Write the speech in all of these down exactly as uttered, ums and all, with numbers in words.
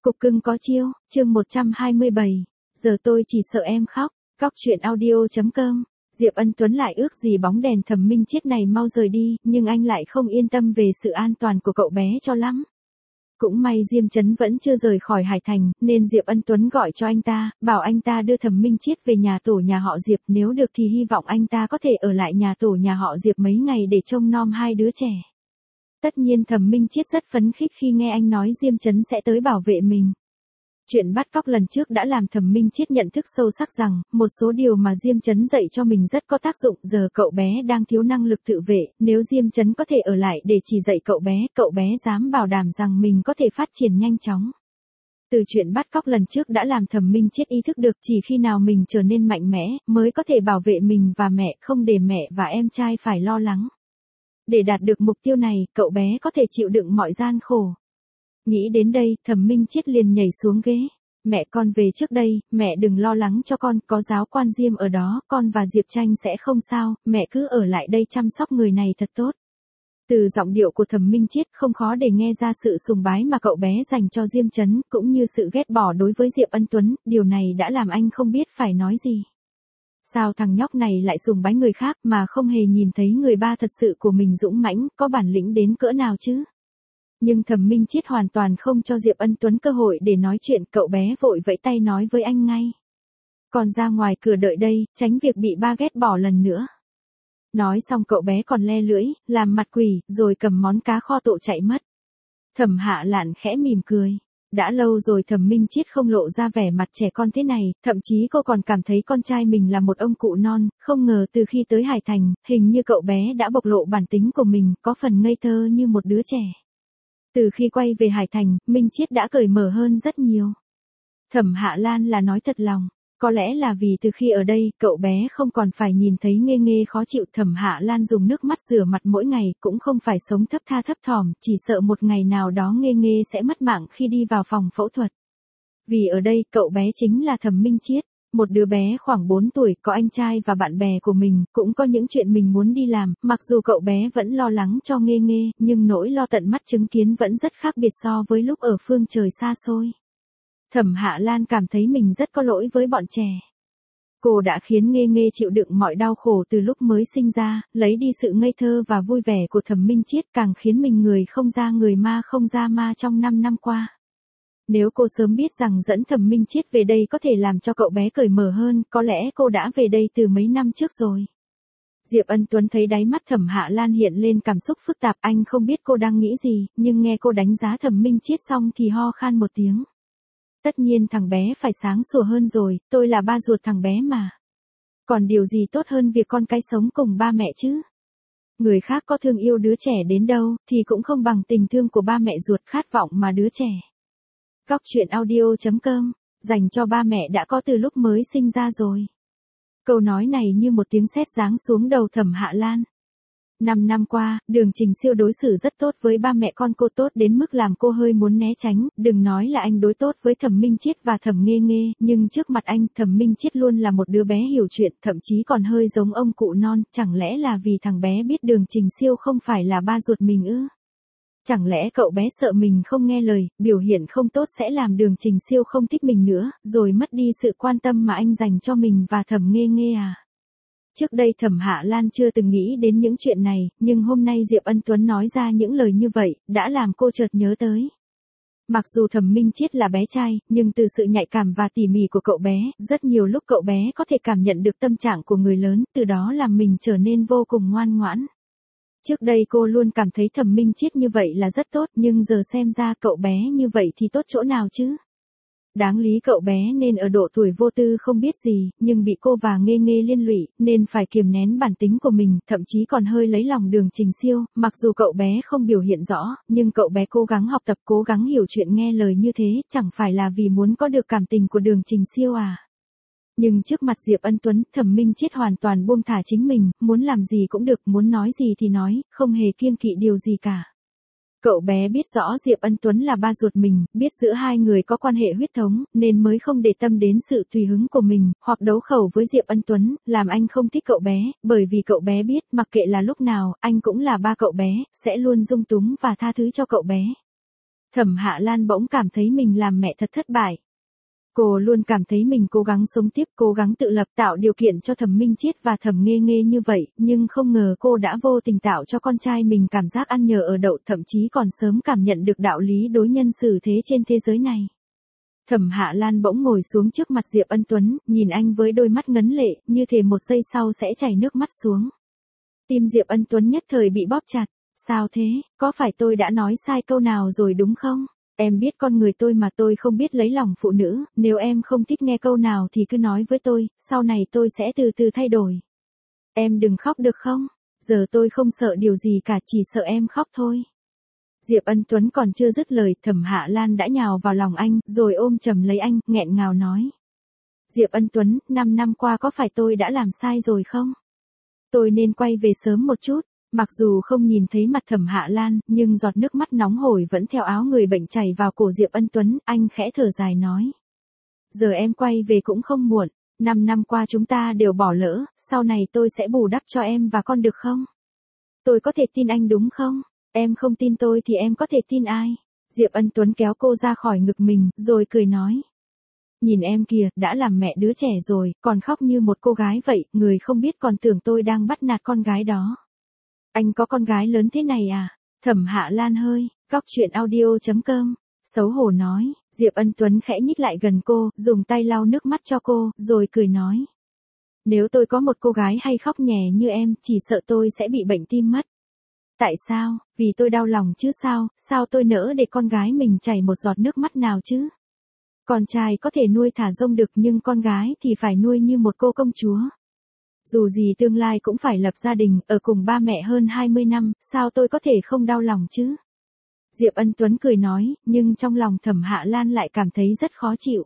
Cục cưng có chiêu, chương một trăm hai mươi bảy, giờ tôi chỉ sợ em khóc, Cóc truyện audio chấm com. Diệp Ân Tuấn lại ước gì bóng đèn Thẩm Minh Chiết này mau rời đi, nhưng anh lại không yên tâm về sự an toàn của cậu bé cho lắm. Cũng may Diêm Chấn vẫn chưa rời khỏi Hải Thành, nên Diệp Ân Tuấn gọi cho anh ta, bảo anh ta đưa Thẩm Minh Chiết về nhà tổ nhà họ Diệp, nếu được thì hy vọng anh ta có thể ở lại nhà tổ nhà họ Diệp mấy ngày để trông nom hai đứa trẻ. Tất nhiên Thẩm Minh Chiết rất phấn khích khi nghe anh nói Diêm Chấn sẽ tới bảo vệ mình. Chuyện bắt cóc lần trước đã làm Thẩm Minh Chiết nhận thức sâu sắc rằng, một số điều mà Diêm Chấn dạy cho mình rất có tác dụng, giờ cậu bé đang thiếu năng lực tự vệ, nếu Diêm Chấn có thể ở lại để chỉ dạy cậu bé, cậu bé dám bảo đảm rằng mình có thể phát triển nhanh chóng. Từ chuyện bắt cóc lần trước đã làm Thẩm Minh Chiết ý thức được chỉ khi nào mình trở nên mạnh mẽ, mới có thể bảo vệ mình và mẹ, không để mẹ và em trai phải lo lắng. Để đạt được mục tiêu này, cậu bé có thể chịu đựng mọi gian khổ. Nghĩ đến đây, Thẩm Minh Chiết liền nhảy xuống ghế. Mẹ con về trước đây, mẹ đừng lo lắng cho con, có giáo quan Diêm ở đó, con và Diệp Tranh sẽ không sao, mẹ cứ ở lại đây chăm sóc người này thật tốt. Từ giọng điệu của Thẩm Minh Chiết không khó để nghe ra sự sùng bái mà cậu bé dành cho Diêm Chấn, cũng như sự ghét bỏ đối với Diệp Ân Tuấn, điều này đã làm anh không biết phải nói gì. Sao thằng nhóc này lại sùng bái người khác mà không hề nhìn thấy người ba thật sự của mình dũng mãnh, có bản lĩnh đến cỡ nào chứ? Nhưng Thẩm Minh Chiết hoàn toàn không cho Diệp Ân Tuấn cơ hội để nói chuyện, cậu bé vội vẫy tay nói với anh ngay. Còn ra ngoài cửa đợi đây, tránh việc bị ba ghét bỏ lần nữa. Nói xong cậu bé còn le lưỡi, làm mặt quỷ, rồi cầm món cá kho tộ chạy mất. Thẩm Hạ Lạn khẽ mỉm cười. Đã lâu rồi Thẩm Minh Chiết không lộ ra vẻ mặt trẻ con thế này, thậm chí cô còn cảm thấy con trai mình là một ông cụ non, không ngờ từ khi tới Hải Thành, hình như cậu bé đã bộc lộ bản tính của mình, có phần ngây thơ như một đứa trẻ. Từ khi quay về Hải Thành, Minh Chiết đã cởi mở hơn rất nhiều. Thẩm Hạ Lan là nói thật lòng, có lẽ là vì từ khi ở đây, cậu bé không còn phải nhìn thấy Nghê Nghê khó chịu. Thẩm Hạ Lan dùng nước mắt rửa mặt mỗi ngày, cũng không phải sống thấp tha thấp thỏm, chỉ sợ một ngày nào đó Nghê Nghê sẽ mất mạng khi đi vào phòng phẫu thuật. Vì ở đây, cậu bé chính là Thẩm Minh Chiết. Một đứa bé khoảng bốn tuổi, có anh trai và bạn bè của mình, cũng có những chuyện mình muốn đi làm, mặc dù cậu bé vẫn lo lắng cho Nghê Nghê, nhưng nỗi lo tận mắt chứng kiến vẫn rất khác biệt so với lúc ở phương trời xa xôi. Thẩm Hạ Lan cảm thấy mình rất có lỗi với bọn trẻ. Cô đã khiến Nghê Nghê chịu đựng mọi đau khổ từ lúc mới sinh ra, lấy đi sự ngây thơ và vui vẻ của Thẩm Minh Chiết, càng khiến mình người không ra người ma không ra ma trong năm năm qua. Nếu cô sớm biết rằng dẫn Thẩm Minh Chiết về đây có thể làm cho cậu bé cởi mở hơn, có lẽ cô đã về đây từ mấy năm trước rồi. Diệp Ân Tuấn thấy đáy mắt Thẩm Hạ Lan hiện lên cảm xúc phức tạp, anh không biết cô đang nghĩ gì, nhưng nghe cô đánh giá Thẩm Minh Chiết xong thì ho khan một tiếng. Tất nhiên thằng bé phải sáng sủa hơn rồi, tôi là ba ruột thằng bé mà. Còn điều gì tốt hơn việc con cái sống cùng ba mẹ chứ? Người khác có thương yêu đứa trẻ đến đâu, thì cũng không bằng tình thương của ba mẹ ruột khát vọng mà đứa trẻ. Cóc truyện audio chấm com, dành cho ba mẹ đã có từ lúc mới sinh ra rồi. Câu nói này như một tiếng sét giáng xuống đầu Thẩm Hạ Lan. Năm năm qua, Đường Trình Siêu đối xử rất tốt với ba mẹ con cô, tốt đến mức làm cô hơi muốn né tránh, đừng nói là anh đối tốt với Thẩm Minh Chiết và Thẩm Nghê Nghê, nhưng trước mặt anh, Thẩm Minh Chiết luôn là một đứa bé hiểu chuyện, thậm chí còn hơi giống ông cụ non, chẳng lẽ là vì thằng bé biết Đường Trình Siêu không phải là ba ruột mình ư? Chẳng lẽ cậu bé sợ mình không nghe lời, biểu hiện không tốt sẽ làm Đường Trình Siêu không thích mình nữa, rồi mất đi sự quan tâm mà anh dành cho mình và Thẩm Nghê Nghê à? Trước đây Thẩm Hạ Lan chưa từng nghĩ đến những chuyện này, nhưng hôm nay Diệp Ân Tuấn nói ra những lời như vậy, đã làm cô chợt nhớ tới. Mặc dù Thẩm Minh Chiết là bé trai, nhưng từ sự nhạy cảm và tỉ mỉ của cậu bé, rất nhiều lúc cậu bé có thể cảm nhận được tâm trạng của người lớn, từ đó làm mình trở nên vô cùng ngoan ngoãn. Trước đây cô luôn cảm thấy Thẩm Minh Chiết như vậy là rất tốt, nhưng giờ xem ra cậu bé như vậy thì tốt chỗ nào chứ? Đáng lý cậu bé nên ở độ tuổi vô tư không biết gì, nhưng bị cô và Nghê Nghê liên lụy, nên phải kiềm nén bản tính của mình, thậm chí còn hơi lấy lòng Đường Trình Siêu, mặc dù cậu bé không biểu hiện rõ, nhưng cậu bé cố gắng học tập, cố gắng hiểu chuyện nghe lời như thế, chẳng phải là vì muốn có được cảm tình của Đường Trình Siêu à? Nhưng trước mặt Diệp Ân Tuấn, Thẩm Minh Chiết hoàn toàn buông thả chính mình, muốn làm gì cũng được, muốn nói gì thì nói, không hề kiêng kỵ điều gì cả. Cậu bé biết rõ Diệp Ân Tuấn là ba ruột mình, biết giữa hai người có quan hệ huyết thống, nên mới không để tâm đến sự tùy hứng của mình, hoặc đấu khẩu với Diệp Ân Tuấn, làm anh không thích cậu bé, bởi vì cậu bé biết, mặc kệ là lúc nào, anh cũng là ba cậu bé, sẽ luôn dung túng và tha thứ cho cậu bé. Thẩm Hạ Lan bỗng cảm thấy mình làm mẹ thật thất bại. Cô luôn cảm thấy mình cố gắng sống tiếp, cố gắng tự lập tạo điều kiện cho Thẩm Minh Chiết và Thẩm Nghê Nghê như vậy, nhưng không ngờ cô đã vô tình tạo cho con trai mình cảm giác ăn nhờ ở đậu, thậm chí còn sớm cảm nhận được đạo lý đối nhân xử thế trên thế giới này. Thẩm Hạ Lan bỗng ngồi xuống trước mặt Diệp Ân Tuấn, nhìn anh với đôi mắt ngấn lệ, như thể một giây sau sẽ chảy nước mắt xuống. Tim Diệp Ân Tuấn nhất thời bị bóp chặt. Sao thế, có phải tôi đã nói sai câu nào rồi đúng không? Em biết con người tôi mà, tôi không biết lấy lòng phụ nữ, nếu em không thích nghe câu nào thì cứ nói với tôi, sau này tôi sẽ từ từ thay đổi. Em đừng khóc được không? Giờ tôi không sợ điều gì cả, chỉ sợ em khóc thôi. Diệp Ân Tuấn còn chưa dứt lời, Thẩm Hạ Lan đã nhào vào lòng anh, rồi ôm chầm lấy anh, nghẹn ngào nói. Diệp Ân Tuấn, năm năm qua có phải tôi đã làm sai rồi không? Tôi nên quay về sớm một chút. Mặc dù không nhìn thấy mặt Thẩm Hạ Lan, nhưng giọt nước mắt nóng hổi vẫn theo áo người bệnh chảy vào cổ Diệp Ân Tuấn, anh khẽ thở dài nói. Giờ em quay về cũng không muộn, năm năm qua chúng ta đều bỏ lỡ, sau này tôi sẽ bù đắp cho em và con được không? Tôi có thể tin anh đúng không? Em không tin tôi thì em có thể tin ai? Diệp Ân Tuấn kéo cô ra khỏi ngực mình, rồi cười nói. Nhìn em kìa, đã làm mẹ đứa trẻ rồi, còn khóc như một cô gái vậy, người không biết còn tưởng tôi đang bắt nạt con gái đó. Anh có con gái lớn thế này à? Thẩm Hạ Lan hơi, góc chuyện audio chấm com, xấu hổ nói. Diệp Ân Tuấn khẽ nhích lại gần cô, dùng tay lau nước mắt cho cô, rồi cười nói. Nếu tôi có một cô gái hay khóc nhè như em, chỉ sợ tôi sẽ bị bệnh tim mất. Tại sao? Vì tôi đau lòng chứ sao, sao tôi nỡ để con gái mình chảy một giọt nước mắt nào chứ? Con trai có thể nuôi thả rông được nhưng con gái thì phải nuôi như một cô công chúa. Dù gì tương lai cũng phải lập gia đình, ở cùng ba mẹ hơn hai mươi năm, sao tôi có thể không đau lòng chứ? Diệp Ân Tuấn cười nói, nhưng trong lòng Thẩm Hạ Lan lại cảm thấy rất khó chịu.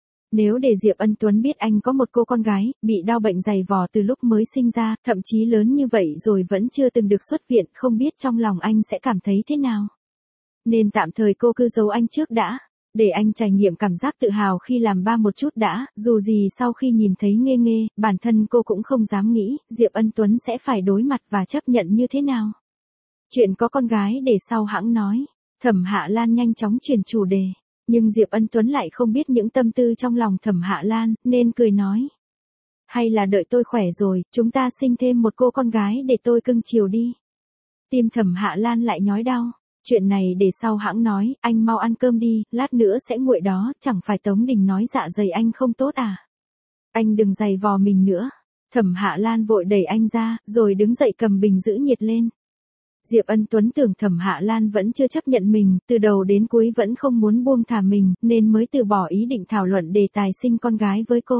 Nếu để Diệp Ân Tuấn biết anh có một cô con gái, bị đau bệnh dày vò từ lúc mới sinh ra, thậm chí lớn như vậy rồi vẫn chưa từng được xuất viện, không biết trong lòng anh sẽ cảm thấy thế nào. Nên tạm thời cô cứ giấu anh trước đã. Để anh trải nghiệm cảm giác tự hào khi làm ba một chút đã, dù gì sau khi nhìn thấy Nghê Nghê, bản thân cô cũng không dám nghĩ, Diệp Ân Tuấn sẽ phải đối mặt và chấp nhận như thế nào. Chuyện có con gái để sau hãng nói. Thẩm Hạ Lan nhanh chóng chuyển chủ đề, nhưng Diệp Ân Tuấn lại không biết những tâm tư trong lòng Thẩm Hạ Lan, nên cười nói. Hay là đợi tôi khỏe rồi, chúng ta sinh thêm một cô con gái để tôi cưng chiều đi. Tim Thẩm Hạ Lan lại nhói đau. Chuyện này để sau hãng nói, anh mau ăn cơm đi, lát nữa sẽ nguội đó, chẳng phải Tống Đình nói dạ dày anh không tốt à? Anh đừng giày vò mình nữa. Thẩm Hạ Lan vội đẩy anh ra, rồi đứng dậy cầm bình giữ nhiệt lên. Diệp Ân Tuấn tưởng Thẩm Hạ Lan vẫn chưa chấp nhận mình, từ đầu đến cuối vẫn không muốn buông thả mình, nên mới từ bỏ ý định thảo luận đề tài sinh con gái với cô.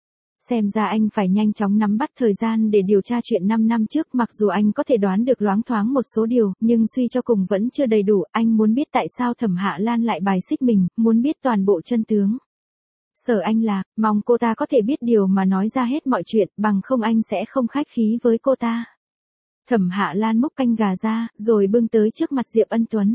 Xem ra anh phải nhanh chóng nắm bắt thời gian để điều tra chuyện năm năm trước, mặc dù anh có thể đoán được loáng thoáng một số điều, nhưng suy cho cùng vẫn chưa đầy đủ, anh muốn biết tại sao Thẩm Hạ Lan lại bài xích mình, muốn biết toàn bộ chân tướng. Sở anh là, mong cô ta có thể biết điều mà nói ra hết mọi chuyện, bằng không anh sẽ không khách khí với cô ta. Thẩm Hạ Lan múc canh gà ra, rồi bưng tới trước mặt Diệp Ân Tuấn.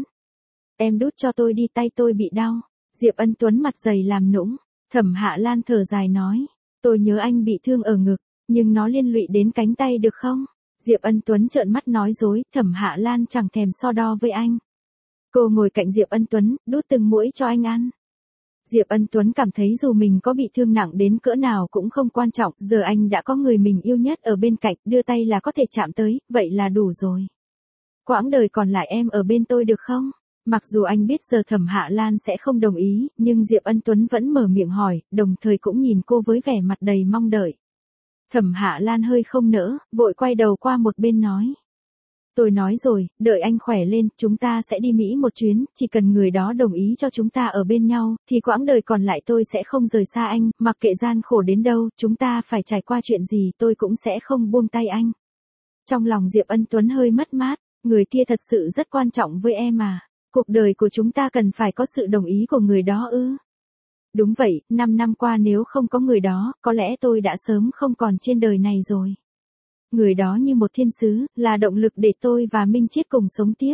Em đút cho tôi đi, tay tôi bị đau. Diệp Ân Tuấn mặt dày làm nũng. Thẩm Hạ Lan thở dài nói. Tôi nhớ anh bị thương ở ngực, nhưng nó liên lụy đến cánh tay được không? Diệp Ân Tuấn trợn mắt nói dối, Thẩm Hạ Lan chẳng thèm so đo với anh. Cô ngồi cạnh Diệp Ân Tuấn, đút từng muỗng cho anh ăn. Diệp Ân Tuấn cảm thấy dù mình có bị thương nặng đến cỡ nào cũng không quan trọng, giờ anh đã có người mình yêu nhất ở bên cạnh, đưa tay là có thể chạm tới, vậy là đủ rồi. Quãng đời còn lại em ở bên tôi được không? Mặc dù anh biết giờ Thẩm Hạ Lan sẽ không đồng ý, nhưng Diệp Ân Tuấn vẫn mở miệng hỏi, đồng thời cũng nhìn cô với vẻ mặt đầy mong đợi. Thẩm Hạ Lan hơi không nỡ, vội quay đầu qua một bên nói. Tôi nói rồi, đợi anh khỏe lên, chúng ta sẽ đi Mỹ một chuyến, chỉ cần người đó đồng ý cho chúng ta ở bên nhau, thì quãng đời còn lại tôi sẽ không rời xa anh, mặc kệ gian khổ đến đâu, chúng ta phải trải qua chuyện gì tôi cũng sẽ không buông tay anh. Trong lòng Diệp Ân Tuấn hơi mất mát, người kia thật sự rất quan trọng với em à, cuộc đời của chúng ta cần phải có sự đồng ý của người đó ư. Đúng vậy, năm năm qua nếu không có người đó, có lẽ tôi đã sớm không còn trên đời này rồi. Người đó như một thiên sứ, là động lực để tôi và Minh Chiết cùng sống tiếp.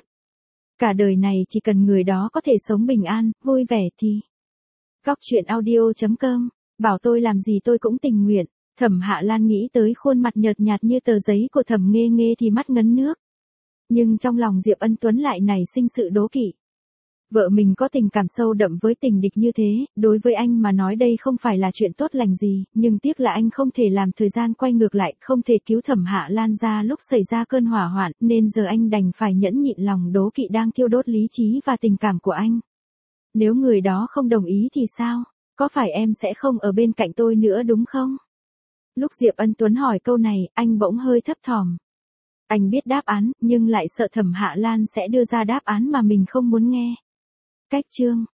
Cả đời này chỉ cần người đó có thể sống bình an, vui vẻ thì. Góc chuyện audio chấm com, bảo tôi làm gì tôi cũng tình nguyện. Thẩm Hạ Lan nghĩ tới khuôn mặt nhợt nhạt như tờ giấy của Thẩm Nghê Nghê thì mắt ngấn nước. Nhưng trong lòng Diệp Ân Tuấn lại nảy sinh sự đố kỵ. Vợ mình có tình cảm sâu đậm với tình địch như thế, đối với anh mà nói đây không phải là chuyện tốt lành gì, nhưng tiếc là anh không thể làm thời gian quay ngược lại, không thể cứu Thẩm Hạ Lan ra lúc xảy ra cơn hỏa hoạn, nên giờ anh đành phải nhẫn nhịn lòng đố kỵ đang thiêu đốt lý trí và tình cảm của anh. Nếu người đó không đồng ý thì sao? Có phải em sẽ không ở bên cạnh tôi nữa đúng không? Lúc Diệp Ân Tuấn hỏi câu này, anh bỗng hơi thấp thỏm. Anh biết đáp án, nhưng lại sợ Thẩm Hạ Lan sẽ đưa ra đáp án mà mình không muốn nghe. Cách chương